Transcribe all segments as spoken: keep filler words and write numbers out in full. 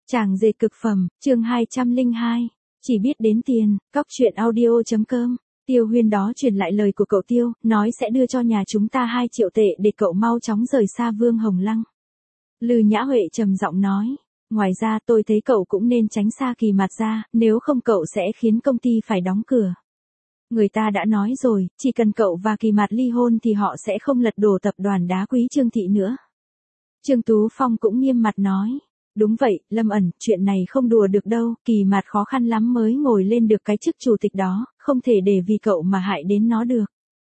Chàng dệt cực phẩm, chương hai trăm lẻ hai. Chỉ biết đến tiền, cóc truyện audio chấm com. Tiêu Huyên đó truyền lại lời của cậu Tiêu, nói sẽ đưa cho nhà chúng ta hai triệu tệ để cậu mau chóng rời xa Vương Hồng Lăng. Lư Nhã Huệ trầm giọng nói. Ngoài ra tôi thấy cậu cũng nên tránh xa Kỳ Mạt ra, nếu không cậu sẽ khiến công ty phải đóng cửa. Người ta đã nói rồi, chỉ cần cậu và Kỳ Mạt ly hôn thì họ sẽ không lật đổ tập đoàn đá quý Trương Thị nữa. Trương Tú Phong cũng nghiêm mặt nói. Đúng vậy, Lâm ẩn, chuyện này không đùa được đâu, Kỳ Mạt khó khăn lắm mới ngồi lên được cái chức chủ tịch đó, không thể để vì cậu mà hại đến nó được.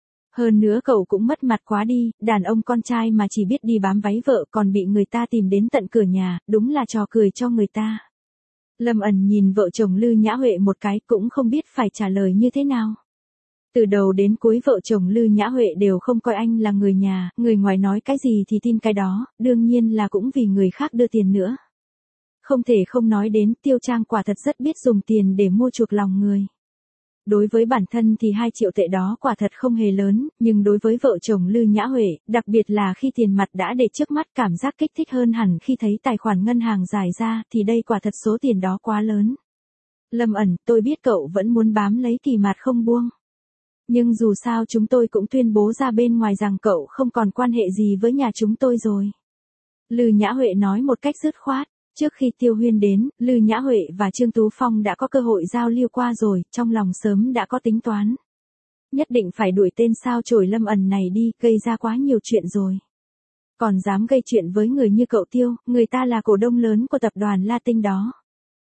Hơn nữa cậu cũng mất mặt quá đi, đàn ông con trai mà chỉ biết đi bám váy vợ còn bị người ta tìm đến tận cửa nhà, đúng là trò cười cho người ta. Lâm ẩn nhìn vợ chồng Lư Nhã Huệ một cái cũng không biết phải trả lời như thế nào. Từ đầu đến cuối vợ chồng Lư Nhã Huệ đều không coi anh là người nhà, người ngoài nói cái gì thì tin cái đó, đương nhiên là cũng vì người khác đưa tiền nữa. Không thể không nói đến Tiêu Trang quả thật rất biết dùng tiền để mua chuộc lòng người. Đối với bản thân thì hai triệu tệ đó quả thật không hề lớn, nhưng đối với vợ chồng Lư Nhã Huệ, đặc biệt là khi tiền mặt đã để trước mắt cảm giác kích thích hơn hẳn khi thấy tài khoản ngân hàng giải ra thì đây quả thật số tiền đó quá lớn. Lâm ẩn, tôi biết cậu vẫn muốn bám lấy Kỳ Mạt không buông. Nhưng dù sao chúng tôi cũng tuyên bố ra bên ngoài rằng cậu không còn quan hệ gì với nhà chúng tôi rồi. Lư Nhã Huệ nói một cách dứt khoát. Trước khi Tiêu Huyên đến, Lư Nhã Huệ và Trương Tú Phong đã có cơ hội giao lưu qua rồi, trong lòng sớm đã có tính toán. Nhất định phải đuổi tên sao chổi Lâm ẩn này đi, gây ra quá nhiều chuyện rồi. Còn dám gây chuyện với người như cậu Tiêu, người ta là cổ đông lớn của tập đoàn La Tinh đó.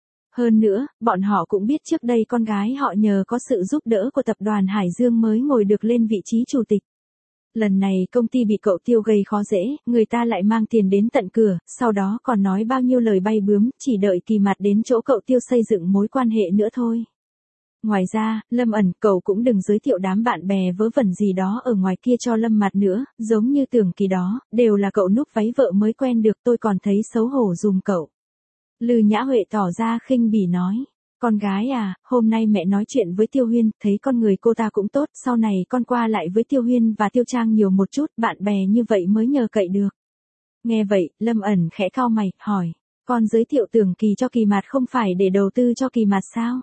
Hơn nữa, bọn họ cũng biết trước đây con gái họ nhờ có sự giúp đỡ của tập đoàn Hải Dương mới ngồi được lên vị trí chủ tịch. Lần này công ty bị cậu Tiêu gây khó dễ, người ta lại mang tiền đến tận cửa, sau đó còn nói bao nhiêu lời bay bướm, chỉ đợi Kỳ Mạt đến chỗ cậu Tiêu xây dựng mối quan hệ nữa thôi. Ngoài ra, Lâm ẩn, cậu cũng đừng giới thiệu đám bạn bè vớ vẩn gì đó ở ngoài kia cho Lâm Mạt nữa, giống như Tưởng Kỳ đó, đều là cậu núp váy vợ mới quen được, tôi còn thấy xấu hổ dùm cậu. Lư Nhã Huệ tỏ ra khinh bỉ nói. Con gái à, hôm nay mẹ nói chuyện với Tiêu Huyên, thấy con người cô ta cũng tốt, sau này con qua lại với Tiêu Huyên và Tiêu Trang nhiều một chút, bạn bè như vậy mới nhờ cậy được. Nghe vậy, Lâm ẩn khẽ cau mày, hỏi, con giới thiệu Tưởng Kỳ cho Kỳ Mạt không phải để đầu tư cho Kỳ Mạt sao?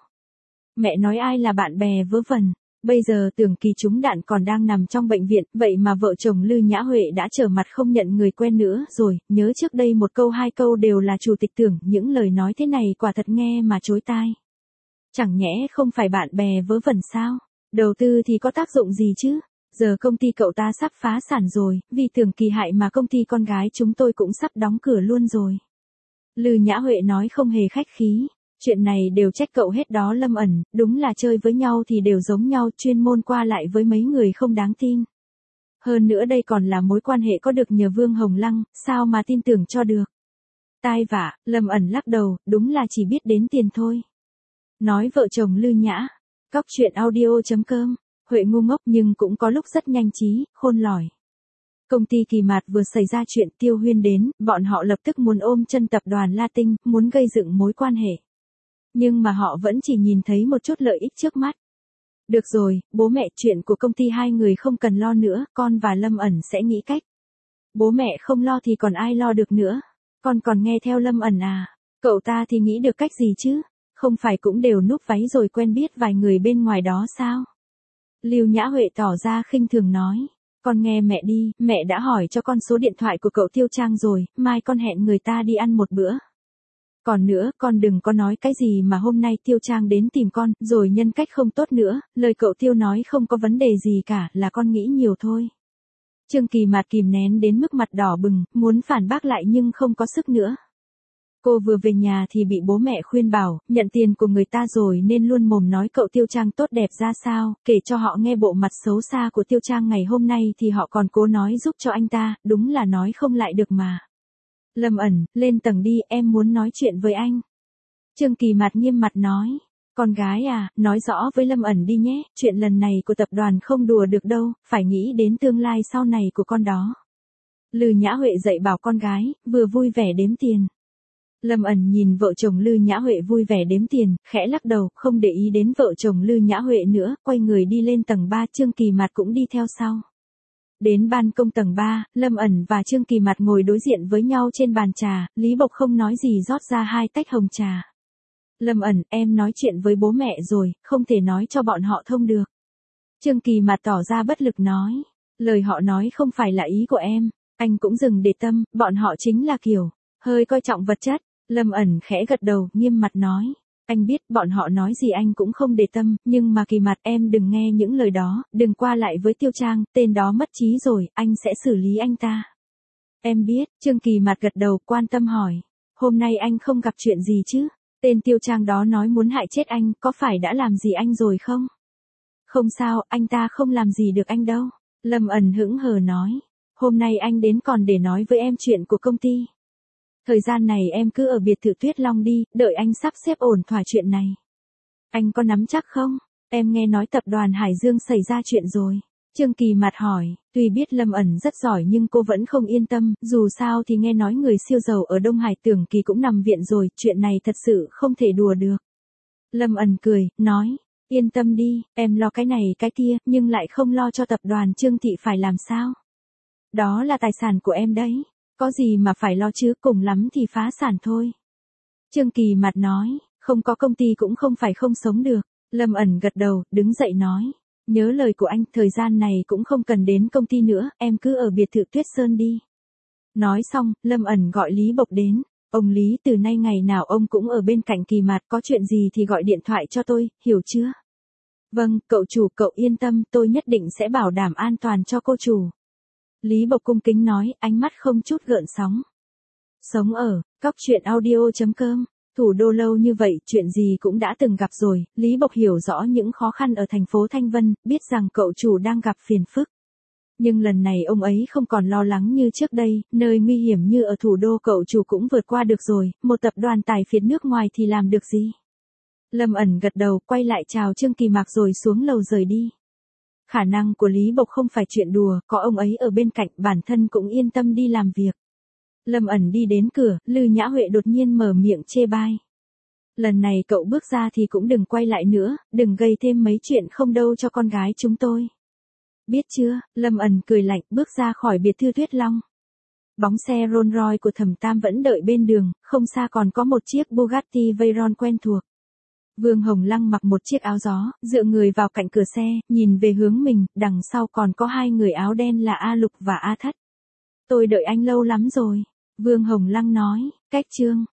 Mẹ nói ai là bạn bè vớ vẩn, bây giờ Tưởng Kỳ trúng đạn còn đang nằm trong bệnh viện, vậy mà vợ chồng Lư Nhã Huệ đã trở mặt không nhận người quen nữa rồi, nhớ trước đây một câu hai câu đều là chủ tịch Tưởng, những lời nói thế này quả thật nghe mà chối tai. Chẳng nhẽ không phải bạn bè vớ vẩn sao? Đầu tư thì có tác dụng gì chứ? Giờ công ty cậu ta sắp phá sản rồi, vì Tưởng Kỳ hại mà công ty con gái chúng tôi cũng sắp đóng cửa luôn rồi. Lư Nhã Huệ nói không hề khách khí. Chuyện này đều trách cậu hết đó Lâm ẩn, đúng là chơi với nhau thì đều giống nhau, chuyên môn qua lại với mấy người không đáng tin. Hơn nữa đây còn là mối quan hệ có được nhờ Vương Hồng Lăng, sao mà tin tưởng cho được. Tai vạ, Lâm ẩn lắc đầu, đúng là chỉ biết đến tiền thôi. Nói vợ chồng Lư Nhã, cóc truyện audio chấm com, Huệ ngu ngốc nhưng cũng có lúc rất nhanh trí, khôn lỏi. Công ty Kỳ Mạt vừa xảy ra chuyện Tiêu Huyên đến, bọn họ lập tức muốn ôm chân tập đoàn La Tinh, muốn gây dựng mối quan hệ. Nhưng mà họ vẫn chỉ nhìn thấy một chút lợi ích trước mắt. Được rồi, bố mẹ, chuyện của công ty hai người không cần lo nữa, con và Lâm ẩn sẽ nghĩ cách. Bố mẹ không lo thì còn ai lo được nữa. Con còn nghe theo Lâm ẩn à? Cậu ta thì nghĩ được cách gì chứ? Không phải cũng đều núp váy rồi quen biết vài người bên ngoài đó sao? Lưu Nhã Huệ tỏ ra khinh thường nói. Con nghe mẹ đi, mẹ đã hỏi cho con số điện thoại của cậu Tiêu Trang rồi, mai con hẹn người ta đi ăn một bữa. Còn nữa, con đừng có nói cái gì mà hôm nay Tiêu Trang đến tìm con, rồi nhân cách không tốt nữa, lời cậu Tiêu nói không có vấn đề gì cả, là con nghĩ nhiều thôi. Trương Kỳ Mạt kìm nén đến mức mặt đỏ bừng, muốn phản bác lại nhưng không có sức nữa. Cô vừa về nhà thì bị bố mẹ khuyên bảo, nhận tiền của người ta rồi nên luôn mồm nói cậu Tiêu Trang tốt đẹp ra sao, kể cho họ nghe bộ mặt xấu xa của Tiêu Trang ngày hôm nay thì họ còn cố nói giúp cho anh ta, đúng là nói không lại được mà. Lâm ẩn, lên tầng đi, em muốn nói chuyện với anh. Trương Kỳ Mạt nghiêm mặt nói, con gái à, nói rõ với Lâm ẩn đi nhé, chuyện lần này của tập đoàn không đùa được đâu, phải nghĩ đến tương lai sau này của con đó. Lư Nhã Huệ dạy bảo con gái, vừa vui vẻ đếm tiền. Lâm ẩn nhìn vợ chồng Lư Nhã Huệ vui vẻ đếm tiền, khẽ lắc đầu, không để ý đến vợ chồng Lư Nhã Huệ nữa, quay người đi lên tầng ba, Trương Kỳ Mạt cũng đi theo sau. Đến ban công tầng ba, Lâm ẩn và Trương Kỳ Mạt ngồi đối diện với nhau trên bàn trà, Lý Bộc không nói gì rót ra hai tách hồng trà. Lâm ẩn, em nói chuyện với bố mẹ rồi, không thể nói cho bọn họ thông được. Trương Kỳ Mạt tỏ ra bất lực nói, lời họ nói không phải là ý của em, anh cũng dừng để tâm, bọn họ chính là kiểu, hơi coi trọng vật chất. Lâm ẩn khẽ gật đầu, nghiêm mặt nói, anh biết bọn họ nói gì anh cũng không để tâm, nhưng mà Kỳ Mạt em đừng nghe những lời đó, đừng qua lại với Tiêu Trang, tên đó mất trí rồi, anh sẽ xử lý anh ta. Em biết, Trương Kỳ Mạt gật đầu, quan tâm hỏi, hôm nay anh không gặp chuyện gì chứ? Tên Tiêu Trang đó nói muốn hại chết anh, có phải đã làm gì anh rồi không? Không sao, anh ta không làm gì được anh đâu. Lâm ẩn hững hờ nói, hôm nay anh đến còn để nói với em chuyện của công ty. Thời gian này em cứ ở biệt thự Tuyết Long đi, đợi anh sắp xếp ổn thỏa chuyện này. Anh có nắm chắc không? Em nghe nói tập đoàn Hải Dương xảy ra chuyện rồi. Trương Kỳ Mạt hỏi, tuy biết Lâm ẩn rất giỏi nhưng cô vẫn không yên tâm, dù sao thì nghe nói người siêu giàu ở Đông Hải Tưởng Kỳ cũng nằm viện rồi, chuyện này thật sự không thể đùa được. Lâm ẩn cười, nói, yên tâm đi, em lo cái này cái kia, nhưng lại không lo cho tập đoàn Trương Thị phải làm sao? Đó là tài sản của em đấy, có gì mà phải lo chứ, cùng lắm thì phá sản thôi. Trương Kỳ Mạt nói, không có công ty cũng không phải không sống được. Lâm ẩn gật đầu, đứng dậy nói, nhớ lời của anh, thời gian này cũng không cần đến công ty nữa, em cứ ở biệt thự Tuyết Sơn đi. Nói xong, Lâm ẩn gọi Lý Bộc đến, ông Lý, từ nay ngày nào ông cũng ở bên cạnh Kỳ Mạt, có chuyện gì thì gọi điện thoại cho tôi, hiểu chưa? Vâng, cậu chủ, cậu yên tâm, tôi nhất định sẽ bảo đảm an toàn cho cô chủ. Lý Bộc cung kính nói, ánh mắt không chút gợn sóng. Sống ở, cóc truyện audio chấm com. Thủ đô lâu như vậy, chuyện gì cũng đã từng gặp rồi, Lý Bộc hiểu rõ những khó khăn ở thành phố Thanh Vân, biết rằng cậu chủ đang gặp phiền phức. Nhưng lần này ông ấy không còn lo lắng như trước đây, nơi nguy hiểm như ở thủ đô cậu chủ cũng vượt qua được rồi, một tập đoàn tài phiệt nước ngoài thì làm được gì. Lâm ẩn gật đầu, quay lại chào Trương Kỳ Mạt rồi xuống lầu rời đi. Khả năng của Lý Bộc không phải chuyện đùa, có ông ấy ở bên cạnh, bản thân cũng yên tâm đi làm việc. Lâm ẩn đi đến cửa, Lư Nhã Huệ đột nhiên mở miệng chê bai. Lần này cậu bước ra thì cũng đừng quay lại nữa, đừng gây thêm mấy chuyện không đâu cho con gái chúng tôi. Biết chưa, Lâm ẩn cười lạnh, bước ra khỏi biệt thự Tuyết Long. Bóng xe Rolls Royce của Thẩm Tam vẫn đợi bên đường, không xa còn có một chiếc Bugatti Veyron quen thuộc. Vương Hồng Lăng mặc một chiếc áo gió, dựa người vào cạnh cửa xe, nhìn về hướng mình, đằng sau còn có hai người áo đen là A Lục và A Thất. Tôi đợi anh lâu lắm rồi. Vương Hồng Lăng nói, cách Trương